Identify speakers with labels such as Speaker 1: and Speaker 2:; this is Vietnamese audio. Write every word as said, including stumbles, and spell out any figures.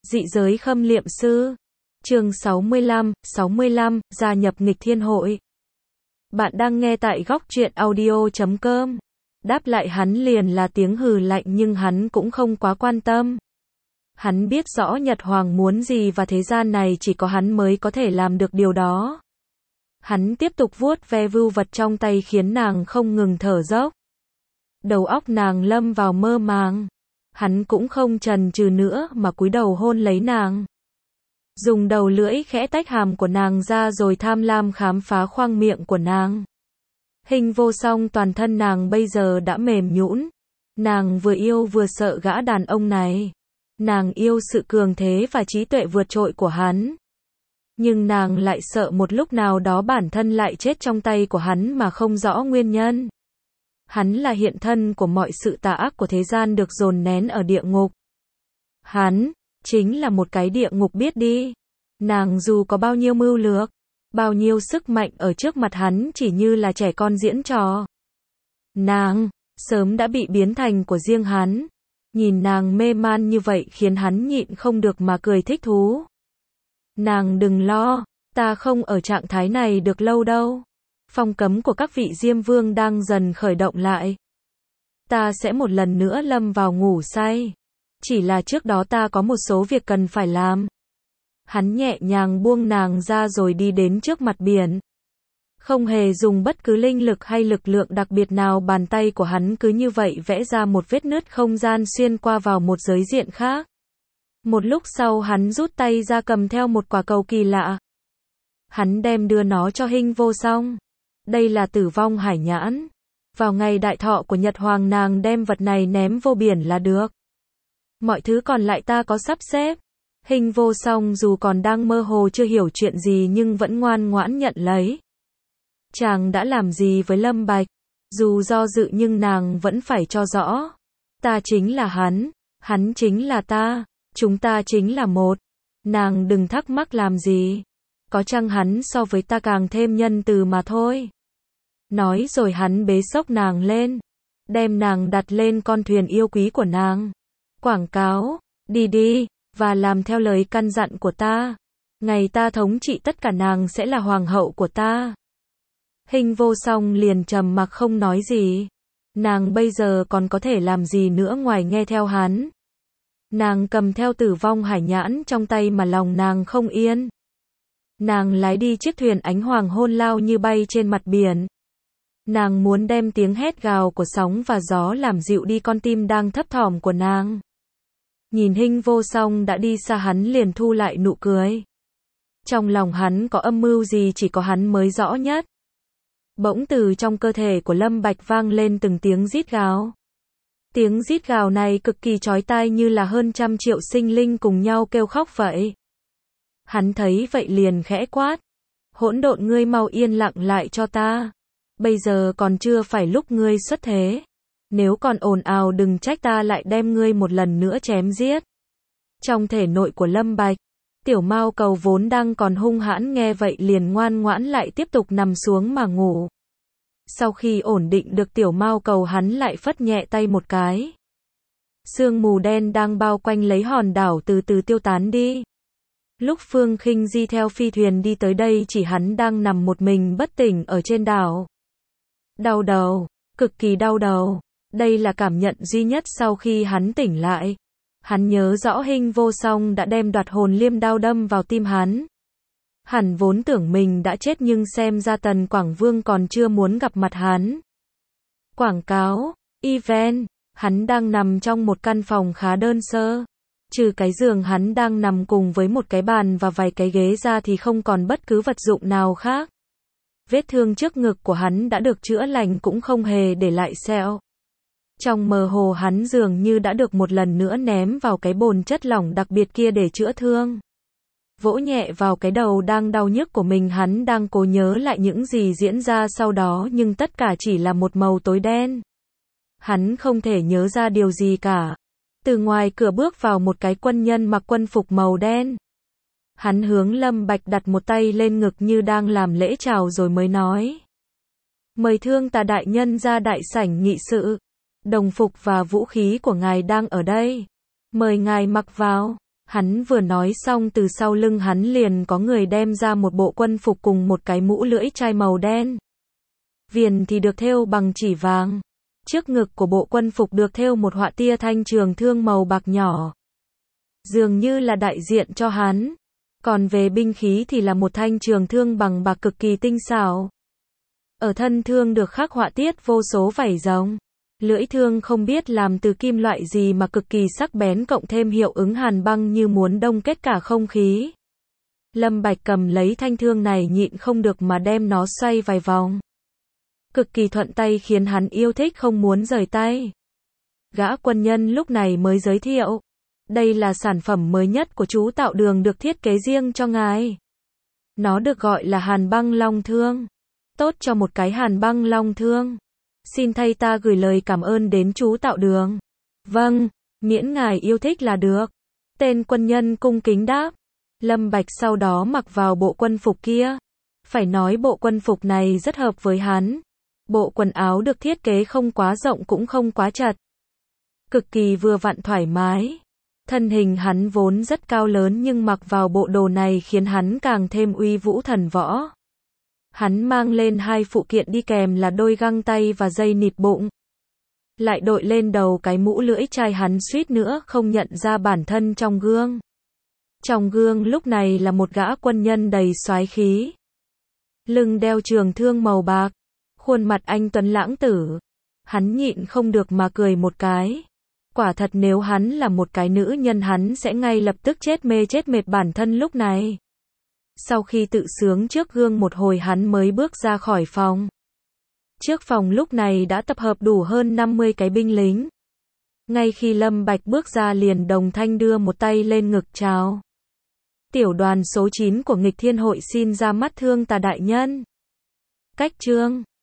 Speaker 1: Dị giới khâm liệm sư. Chương sáu mươi lăm, sáu mươi lăm, gia nhập nghịch thiên hội. Bạn đang nghe tại góc truyện audio chấm com. Đáp lại hắn liền là tiếng hừ lạnh nhưng hắn cũng không quá quan tâm. Hắn biết rõ Nhật Hoàng muốn gì và thế gian này chỉ có hắn mới có thể làm được điều đó. Hắn tiếp tục vuốt ve vưu vật trong tay khiến nàng không ngừng thở dốc. Đầu óc nàng lâm vào mơ màng. Hắn cũng không chần chừ nữa mà cúi đầu hôn lấy nàng. Dùng đầu lưỡi khẽ tách hàm của nàng ra rồi tham lam khám phá khoang miệng của nàng. Hình vô song toàn thân nàng bây giờ đã mềm nhũn. Nàng vừa yêu vừa sợ gã đàn ông này. Nàng yêu sự cường thế và trí tuệ vượt trội của hắn. Nhưng nàng lại sợ một lúc nào đó bản thân lại chết trong tay của hắn mà không rõ nguyên nhân. Hắn là hiện thân của mọi sự tà ác của thế gian được dồn nén ở địa ngục. Hắn chính là một cái địa ngục biết đi. Nàng dù có bao nhiêu mưu lược, bao nhiêu sức mạnh ở trước mặt hắn chỉ như là trẻ con diễn trò. Nàng sớm đã bị biến thành của riêng hắn. Nhìn nàng mê man như vậy khiến hắn nhịn không được mà cười thích thú. Nàng đừng lo, ta không ở trạng thái này được lâu đâu. Phong cấm của các vị Diêm Vương đang dần khởi động lại. Ta sẽ một lần nữa lâm vào ngủ say. Chỉ là trước đó ta có một số việc cần phải làm. Hắn nhẹ nhàng buông nàng ra rồi đi đến trước mặt biển. Không hề dùng bất cứ linh lực hay lực lượng đặc biệt nào, bàn tay của hắn cứ như vậy vẽ ra một vết nứt không gian xuyên qua vào một giới diện khác. Một lúc sau hắn rút tay ra cầm theo một quả cầu kỳ lạ. Hắn đem đưa nó cho Hình vô song. Đây là Tử Vong Hải Nhãn. Vào ngày đại thọ của Nhật Hoàng nàng đem vật này ném vô biển là được. Mọi thứ còn lại ta có sắp xếp. Hình vô song dù còn đang mơ hồ chưa hiểu chuyện gì nhưng vẫn ngoan ngoãn nhận lấy. Chàng đã làm gì với Lâm Bạch? Dù do dự nhưng nàng vẫn phải cho rõ. Ta chính là hắn, hắn chính là ta, chúng ta chính là một. Nàng đừng thắc mắc làm gì. Có chăng hắn so với ta càng thêm nhân từ mà thôi. Nói rồi hắn bế xốc nàng lên. Đem nàng đặt lên con thuyền yêu quý của nàng. Quảng cáo, đi đi, và làm theo lời căn dặn của ta. Ngày ta thống trị tất cả nàng sẽ là hoàng hậu của ta. Hình vô song liền trầm mặc không nói gì. Nàng bây giờ còn có thể làm gì nữa ngoài nghe theo hắn. Nàng cầm theo Tử Vong Hải Nhãn trong tay mà lòng nàng không yên. Nàng lái đi chiếc thuyền ánh hoàng hôn lao như bay trên mặt biển. Nàng muốn đem tiếng hét gào của sóng và gió làm dịu đi con tim đang thấp thỏm của nàng. Nhìn Hình vô song đã đi xa hắn liền thu lại nụ cười. Trong lòng hắn có âm mưu gì chỉ có hắn mới rõ nhất. Bỗng từ trong cơ thể của Lâm Bạch vang lên từng tiếng rít gào. Tiếng rít gào này cực kỳ chói tai như là hơn trăm triệu sinh linh cùng nhau kêu khóc vậy. Hắn thấy vậy liền khẽ quát. Hỗn độn, ngươi mau yên lặng lại cho ta. Bây giờ còn chưa phải lúc ngươi xuất thế. Nếu còn ồn ào đừng trách ta lại đem ngươi một lần nữa chém giết. Trong thể nội của Lâm Bạch, tiểu mao cầu vốn đang còn hung hãn nghe vậy liền ngoan ngoãn lại tiếp tục nằm xuống mà ngủ. Sau khi ổn định được tiểu mao cầu hắn lại phất nhẹ tay một cái. Sương mù đen đang bao quanh lấy hòn đảo từ từ tiêu tán đi. Lúc Phương Khinh Di theo phi thuyền đi tới đây chỉ hắn đang nằm một mình bất tỉnh ở trên đảo. Đau đầu, cực kỳ đau đầu. Đây là cảm nhận duy nhất sau khi hắn tỉnh lại. Hắn nhớ rõ Hình vô song đã đem đoạt hồn liêm đao đâm vào tim hắn. Hắn vốn tưởng mình đã chết nhưng xem ra Tần Quảng Vương còn chưa muốn gặp mặt hắn. Quảng cáo, event, hắn đang nằm trong một căn phòng khá đơn sơ. Trừ cái giường hắn đang nằm cùng với một cái bàn và vài cái ghế ra thì không còn bất cứ vật dụng nào khác. Vết thương trước ngực của hắn đã được chữa lành cũng không hề để lại sẹo. Trong mơ hồ hắn dường như đã được một lần nữa ném vào cái bồn chất lỏng đặc biệt kia để chữa thương. Vỗ nhẹ vào cái đầu đang đau nhức của mình, hắn đang cố nhớ lại những gì diễn ra sau đó nhưng tất cả chỉ là một màu tối đen. Hắn không thể nhớ ra điều gì cả. Từ ngoài cửa bước vào một cái quân nhân mặc quân phục màu đen. Hắn hướng Lâm Bạch đặt một tay lên ngực như đang làm lễ chào rồi mới nói. Mời Thương Tà đại nhân ra đại sảnh nghị sự. Đồng phục và vũ khí của ngài đang ở đây. Mời ngài mặc vào. Hắn vừa nói xong từ sau lưng hắn liền có người đem ra một bộ quân phục cùng một cái mũ lưỡi chai màu đen. Viền thì được thêu bằng chỉ vàng. Trước ngực của bộ quân phục được thêu một họa tia thanh trường thương màu bạc nhỏ. Dường như là đại diện cho hắn. Còn về binh khí thì là một thanh trường thương bằng bạc cực kỳ tinh xảo. Ở thân thương được khắc họa tiết vô số vảy rồng. Lưỡi thương không biết làm từ kim loại gì mà cực kỳ sắc bén cộng thêm hiệu ứng hàn băng như muốn đông kết cả không khí. Lâm Bạch cầm lấy thanh thương này nhịn không được mà đem nó xoay vài vòng. Cực kỳ thuận tay khiến hắn yêu thích không muốn rời tay. Gã quân nhân lúc này mới giới thiệu. Đây là sản phẩm mới nhất của chú Tạo Đường được thiết kế riêng cho ngài. Nó được gọi là hàn băng long thương. Tốt cho một cái hàn băng long thương. Xin thay ta gửi lời cảm ơn đến chú Tạo Đường. Vâng, miễn ngài yêu thích là được. Tên quân nhân cung kính đáp. Lâm Bạch sau đó mặc vào bộ quân phục kia. Phải nói bộ quân phục này rất hợp với hắn. Bộ quần áo được thiết kế không quá rộng cũng không quá chật. Cực kỳ vừa vặn thoải mái. Thân hình hắn vốn rất cao lớn nhưng mặc vào bộ đồ này khiến hắn càng thêm uy vũ thần võ. Hắn mang lên hai phụ kiện đi kèm là đôi găng tay và dây nịt bụng. Lại đội lên đầu cái mũ lưỡi chai, hắn suýt nữa không nhận ra bản thân trong gương. Trong gương lúc này là một gã quân nhân đầy soái khí. Lưng đeo trường thương màu bạc. Khuôn mặt anh tuấn lãng tử. Hắn nhịn không được mà cười một cái. Quả thật nếu hắn là một cái nữ nhân hắn sẽ ngay lập tức chết mê chết mệt bản thân lúc này. Sau khi tự sướng trước gương một hồi hắn mới bước ra khỏi phòng. Trước phòng lúc này đã tập hợp đủ hơn năm mươi cái binh lính. Ngay khi Lâm Bạch bước ra liền đồng thanh đưa một tay lên ngực chào. Tiểu đoàn số chín của nghịch thiên hội xin ra mắt Thương Tà đại nhân. Cách chương